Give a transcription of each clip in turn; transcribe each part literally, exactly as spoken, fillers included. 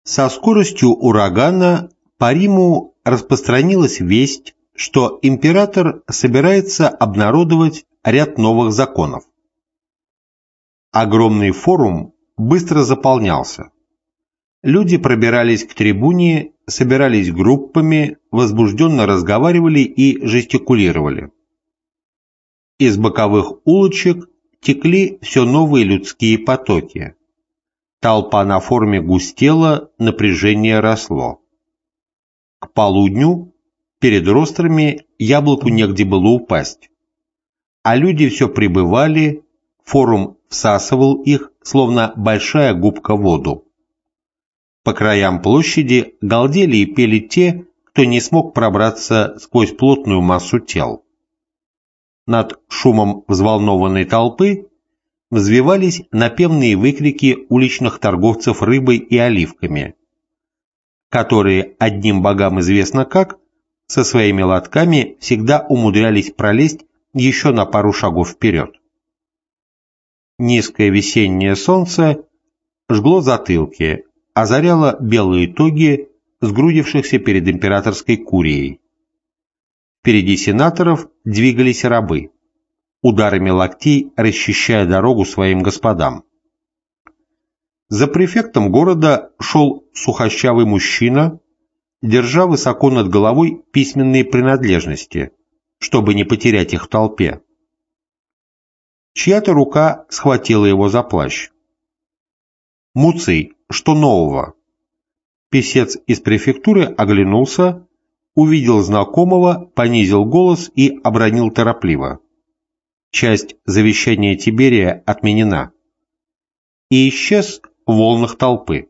Со скоростью урагана по Риму распространилась весть, что император собирается обнародовать ряд новых законов. Огромный форум быстро заполнялся. Люди пробирались к трибуне, собирались группами, возбужденно разговаривали и жестикулировали. Из боковых улочек текли все новые людские потоки. Толпа на форуме густела, напряжение росло. К полудню перед рострами яблоку негде было упасть. А люди все прибывали, форум всасывал их, словно большая губка воду. По краям площади галдели и пели те, кто не смог пробраться сквозь плотную массу тел. Над шумом взволнованной толпы взвивались напевные выкрики уличных торговцев рыбой и оливками, которые, одним богам известно как, со своими лотками всегда умудрялись пролезть еще на пару шагов вперед. Низкое весеннее солнце жгло затылки, озаряло белые тоги сгрудившихся перед императорской курией. Впереди сенаторов двигались рабы, ударами локтей расчищая дорогу своим господам. За префектом города шел сухощавый мужчина, держа высоко над головой письменные принадлежности, чтобы не потерять их в толпе. Чья-то рука схватила его за плащ. «Муций, что нового?» Писец из префектуры оглянулся, увидел знакомого, понизил голос и обронил торопливо. Часть завещания Тиберия отменена. И исчез в волнах толпы.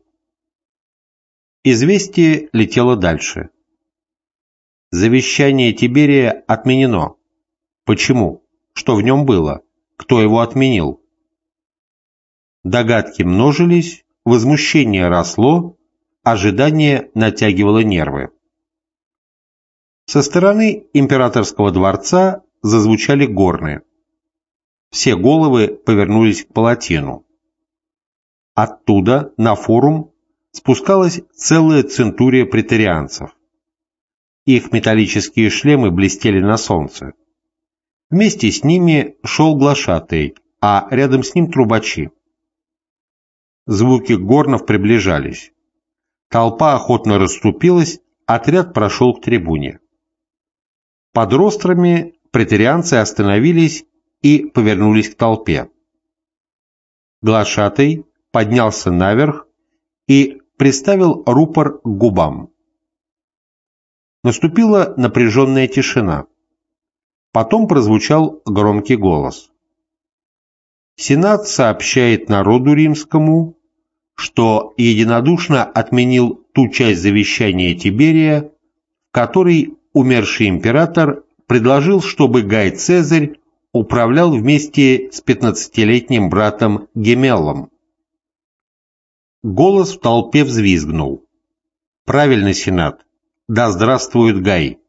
Известие летело дальше. Завещание Тиберия отменено. Почему? Что в нем было? Кто его отменил? Догадки множились, возмущение росло, ожидание натягивало нервы. Со стороны императорского дворца зазвучали горны. Все головы повернулись к палатину. Оттуда на форум спускалась целая центурия преторианцев. Их металлические шлемы блестели на солнце. Вместе с ними шел глашатай, а рядом с ним трубачи. Звуки горнов приближались. Толпа охотно расступилась, отряд прошел к трибуне. Под рострами преторианцы остановились и повернулись к толпе. Глашатай поднялся наверх и приставил рупор к губам. Наступила напряженная тишина. Потом прозвучал громкий голос. Сенат сообщает народу римскому, что единодушно отменил ту часть завещания Тиберия, в которой умерший император предложил, чтобы Гай Цезарь управлял вместе с пятнадцатилетним братом Гемеллом. Голос в толпе взвизгнул. Правильно, Сенат. Да здравствует Гай.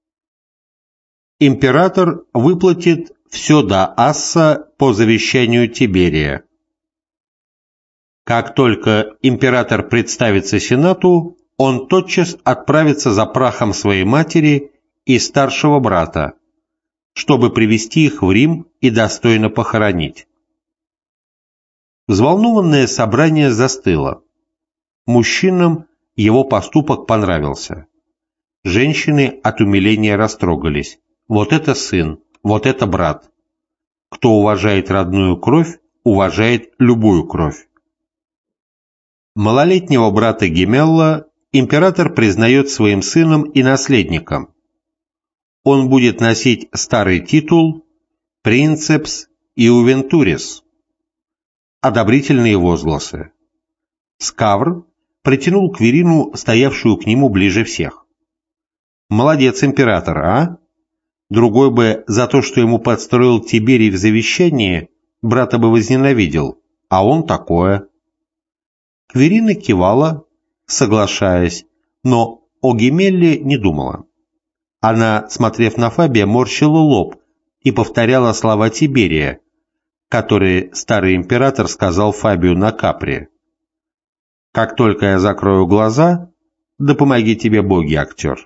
Император выплатит все до асса по завещанию Тиберия. Как только император представится Сенату, он тотчас отправится за прахом своей матери и старшего брата, чтобы привести их в Рим и достойно похоронить. Взволнованное собрание застыло. Мужчинам его поступок понравился. Женщины от умиления растрогались. Вот это сын, вот это брат. Кто уважает родную кровь, уважает любую кровь. Малолетнего брата Гемелла император признает своим сыном и наследником. Он будет носить старый титул «Принцепс Иувентурис». Одобрительные возгласы. Скавр притянул Квирину, стоявшую к нему ближе всех. «Молодец, император, а? Другой бы за то, что ему подстроил Тиберий в завещании, брата бы возненавидел, а он такое». Квирина кивала, соглашаясь, но о Гемелле не думала. Она, смотрев на Фабия, морщила лоб и повторяла слова Тиберия, которые старый император сказал Фабию на Капри. Как только я закрою глаза, да помоги тебе боги, актер.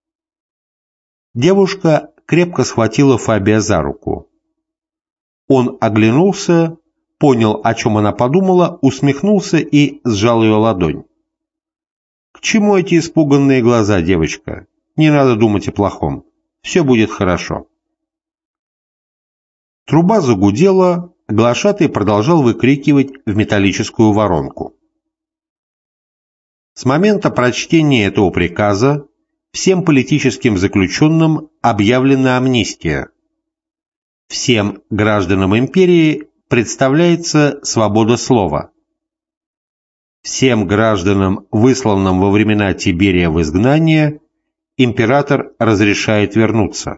Девушка крепко схватила Фабия за руку. Он оглянулся, понял, о чем она подумала, усмехнулся и сжал ее ладонь. «К чему эти испуганные глаза, девочка? Не надо думать о плохом. Все будет хорошо». Труба загудела, глашатай продолжал выкрикивать в металлическую воронку. С момента прочтения этого приказа всем политическим заключенным объявлена амнистия. Всем гражданам империи представляется свобода слова. Всем гражданам, высланным во времена Тиберия в изгнание, император разрешает вернуться.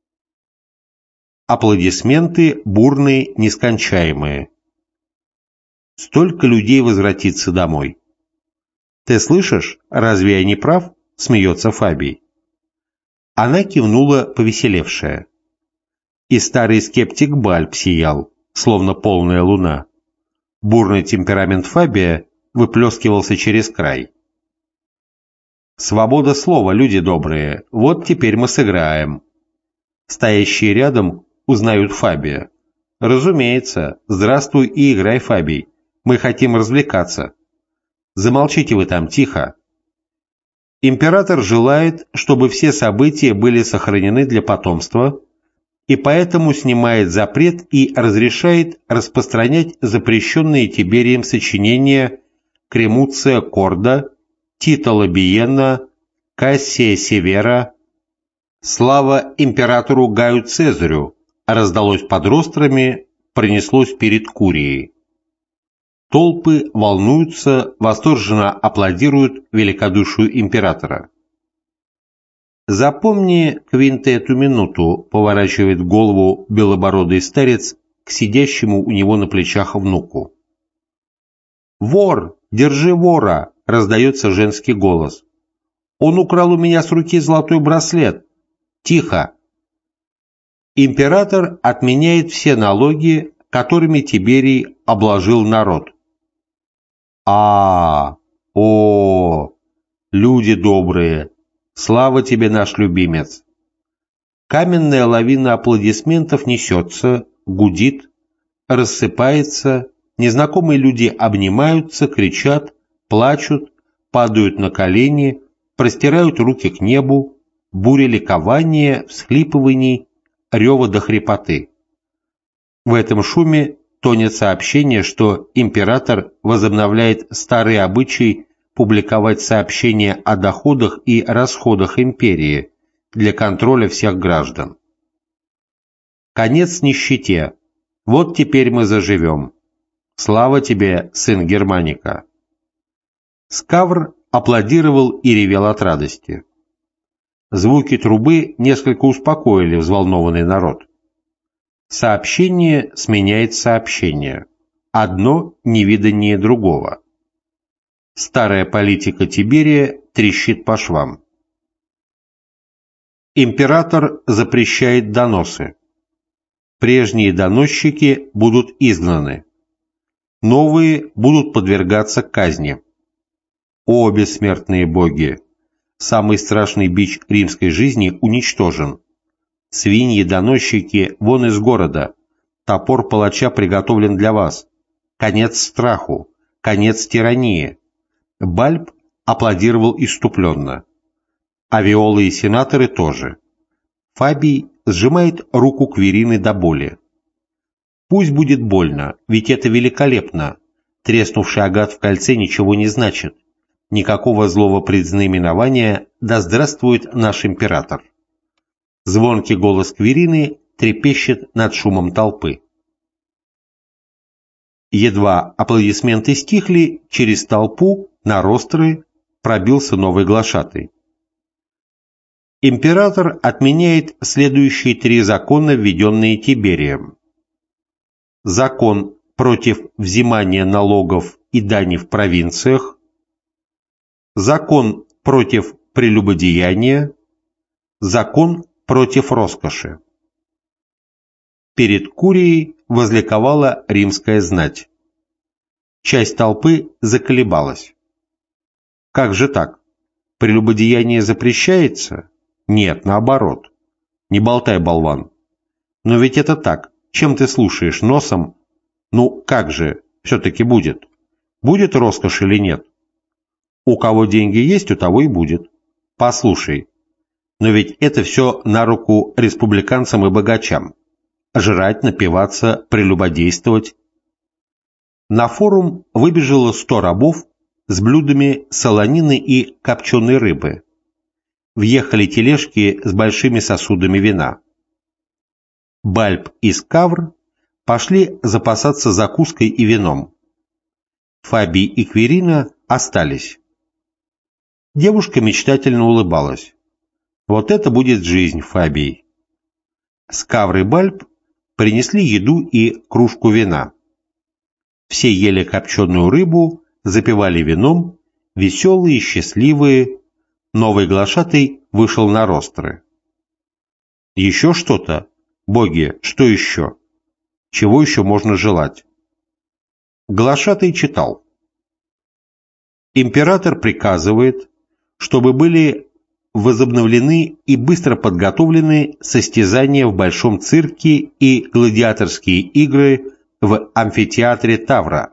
Аплодисменты бурные, нескончаемые. Столько людей возвратится домой. «Ты слышишь, разве я не прав?» — смеется Фабий. Она кивнула, повеселевшая. И старый скептик Бальб сиял, словно полная луна. Бурный темперамент Фабия выплескивался через край. «Свобода слова, люди добрые, вот теперь мы сыграем». Стоящие рядом узнают Фабия. «Разумеется, здравствуй и играй, Фабий, мы хотим развлекаться». «Замолчите вы там, тихо». Император желает, чтобы все события были сохранены для потомства, и поэтому снимает запрет и разрешает распространять запрещенные Тиберием сочинения Кремуция Корда, Тита Лабиена, Кассия Севера. «Слава императору Гаю Цезарю!» раздалось под рострами, пронеслось перед Курией. Толпы волнуются, восторженно аплодируют великодушию императора. «Запомни, Квинте, эту минуту», — поворачивает голову белобородый старец к сидящему у него на плечах внуку. «Вор! Держи вора!» — раздается женский голос. «Он украл у меня с руки золотой браслет. Тихо!» Император отменяет все налоги, которыми Тиберий обложил народ. А, о, люди добрые, слава тебе, наш любимец. Каменная лавина аплодисментов несется, гудит, рассыпается, незнакомые люди обнимаются, кричат, плачут, падают на колени, простирают руки к небу, буря ликования, всхлипываний, рева до хрипоты. В этом шуме тонет сообщение, что император возобновляет старый обычай публиковать сообщения о доходах и расходах империи для контроля всех граждан. Конец нищете. Вот теперь мы заживем. Слава тебе, сын Германика. Скавр аплодировал и ревел от радости. Звуки трубы несколько успокоили взволнованный народ. Сообщение сменяет сообщение. Одно невиданнее другого. Старая политика Тиберия трещит по швам. Император запрещает доносы. Прежние доносчики будут изгнаны. Новые будут подвергаться казни. О, бессмертные боги! Самый страшный бич римской жизни уничтожен. Свиньи-доносчики вон из города. Топор палача приготовлен для вас. Конец страху. Конец тирании. Бальб аплодировал исступленно. Авиолы и сенаторы тоже. Фабий сжимает руку Квирины до боли. Пусть будет больно, ведь это великолепно. Треснувший агат в кольце ничего не значит. Никакого злого предзнаменования, да здравствует наш император. Звонкий голос Квирины трепещет над шумом толпы. Едва аплодисменты стихли, через толпу на ростры пробился новый глашатай. Император отменяет следующие три закона, введенные Тиберием. Закон против взимания налогов и дани в провинциях, закон против прелюбодеяния, закон против роскоши. Перед Курией возликовала римская знать. Часть толпы заколебалась. Как же так? Прелюбодеяние запрещается? Нет, наоборот. Не болтай, болван. Но ведь это так. Чем ты слушаешь? Носом? Ну, как же, все-таки будет. Будет роскошь или нет? У кого деньги есть, у того и будет. Послушай, но ведь это все на руку республиканцам и богачам. Жрать, напиваться, прелюбодействовать. На форум выбежало сто рабов с блюдами солонины и копченой рыбы. Въехали тележки с большими сосудами вина. Бальб и Скавр пошли запасаться закуской и вином. Фабий и Кверина остались. Девушка мечтательно улыбалась. Вот это будет жизнь, Фабий. Скавр и Бальб принесли еду и кружку вина. Все ели копченую рыбу, запивали вином, веселые, счастливые. Новый глашатай вышел на ростры. Еще что-то? Боги, что еще? Чего еще можно желать? Глашатай читал. Император приказывает, чтобы были возобновлены и быстро подготовлены состязания в Большом цирке и гладиаторские игры в амфитеатре Тавра.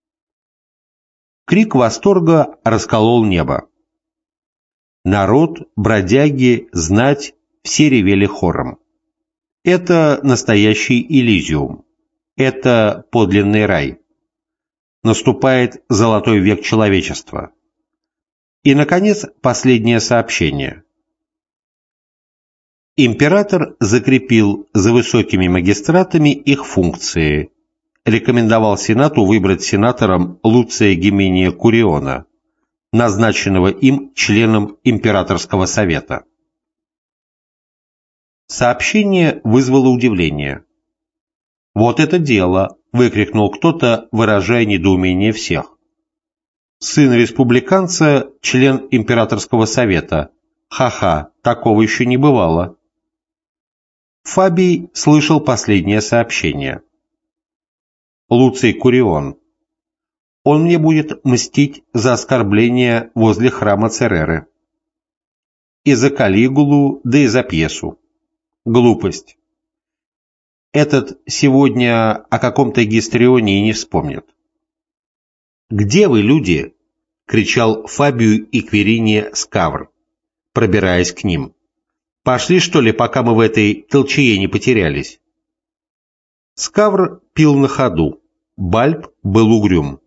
Крик восторга расколол небо. Народ, бродяги, знать, все ревели хором. Это настоящий Элизиум. Это подлинный рай. Наступает золотой век человечества. И, наконец, последнее сообщение. Император закрепил за высокими магистратами их функции, рекомендовал Сенату выбрать сенатором Луция Гимения Куриона, назначенного им членом Императорского совета. Сообщение вызвало удивление. «Вот это дело!» – выкрикнул кто-то, выражая недоумение всех. «Сын республиканца, член Императорского совета. Ха-ха, такого еще не бывало». Фабий слышал последнее сообщение. Луций Курион. Он мне будет мстить за оскорбление возле храма Цереры. И за Калигулу, да и за пьесу. Глупость. Этот сегодня о каком-то Гистрионе и не вспомнит. «Где вы, люди?» — кричал Фабию и Кверине Скавр, пробираясь к ним. «Пошли, что ли, пока мы в этой толчее не потерялись?» Скавр пил на ходу, Бальб был угрюм.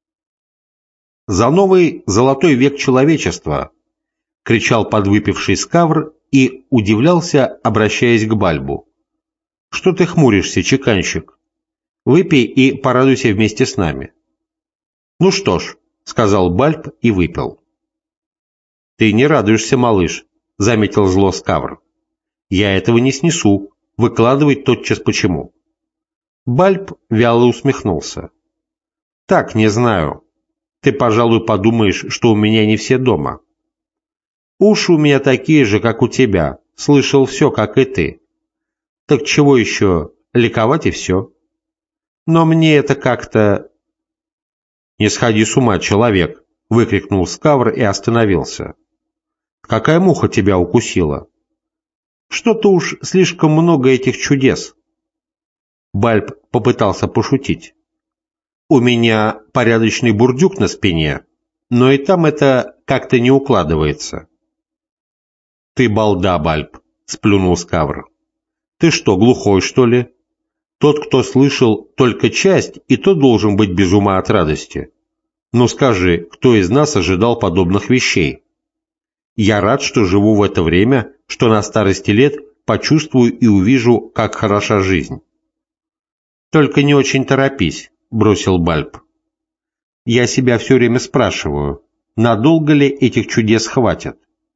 «За новый золотой век человечества!» — кричал подвыпивший Скавр и удивлялся, обращаясь к Бальбу. «Что ты хмуришься, чеканщик? Выпей и порадуйся вместе с нами». «Ну что ж», — сказал Бальб и выпил. «Ты не радуешься, малыш», — заметил зло Скавр. «Я этого не снесу, выкладывай тотчас почему». Бальб вяло усмехнулся. «Так, не знаю. Ты, пожалуй, подумаешь, что у меня не все дома. Уши у меня такие же, как у тебя, слышал все, как и ты. Так чего еще, ликовать и все. Но мне это как-то...» «Не сходи с ума, человек!» — выкрикнул Скавр и остановился. «Какая муха тебя укусила? Что-то уж слишком много этих чудес». Бальб попытался пошутить. «У меня порядочный бурдюк на спине, но и там это как-то не укладывается». «Ты балда, Бальб!» — сплюнул Скавр. «Ты что, глухой, что ли? Тот, кто слышал только часть, и тот должен быть без ума от радости. Ну скажи, кто из нас ожидал подобных вещей? Я рад, что живу в это время, что на старости лет почувствую и увижу, как хороша жизнь». «Только не очень торопись», — бросил Бальб. «Я себя все время спрашиваю, надолго ли этих чудес хватит?»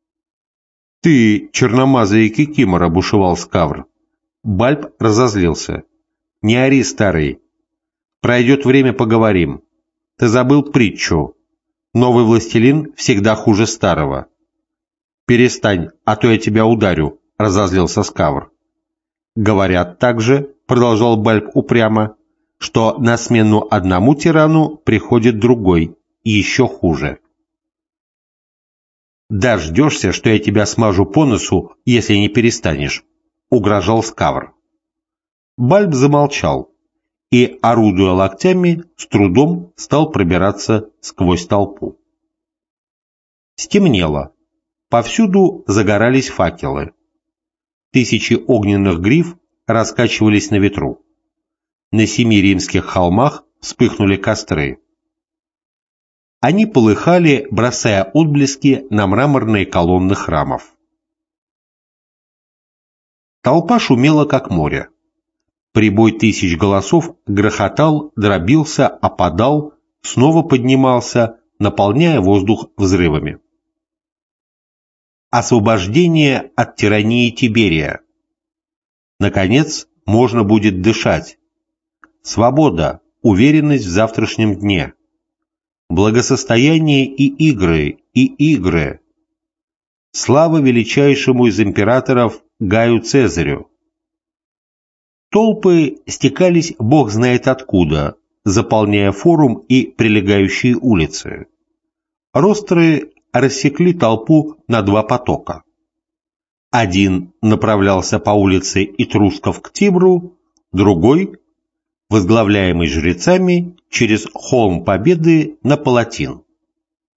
«Ты, черномазый кикимора», — бушевал Скавр. Бальб разозлился. «Не ори, старый. Пройдет время, поговорим. Ты забыл притчу. Новый властелин всегда хуже старого». «Перестань, а то я тебя ударю», — разозлился Скавр. «Говорят также», — продолжал Бальб упрямо, «что на смену одному тирану приходит другой, и еще хуже». «Дождешься, что я тебя смажу по носу, если не перестанешь», — угрожал Скавр. Бальб замолчал и, орудуя локтями, с трудом стал пробираться сквозь толпу. Стемнело. Повсюду загорались факелы. Тысячи огненных гриф раскачивались на ветру. На семи римских холмах вспыхнули костры. Они полыхали, бросая отблески на мраморные колонны храмов. Толпа шумела, как море. Прибой тысяч голосов грохотал, дробился, опадал, снова поднимался, наполняя воздух взрывами. Освобождение от тирании Тиберия. Наконец, можно будет дышать. Свобода, уверенность в завтрашнем дне. Благосостояние и игры, и игры. Слава величайшему из императоров Гаю Цезарю. Толпы стекались бог знает откуда, заполняя форум и прилегающие улицы. Ростры рассекли толпу на два потока. Один направлялся по улице Этрусков к Тибру, другой, возглавляемый жрецами, через холм Победы на Палатин.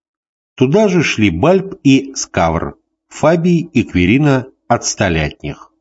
Туда же шли Бальб и Скавр, Фабий и Кверина отстали от них.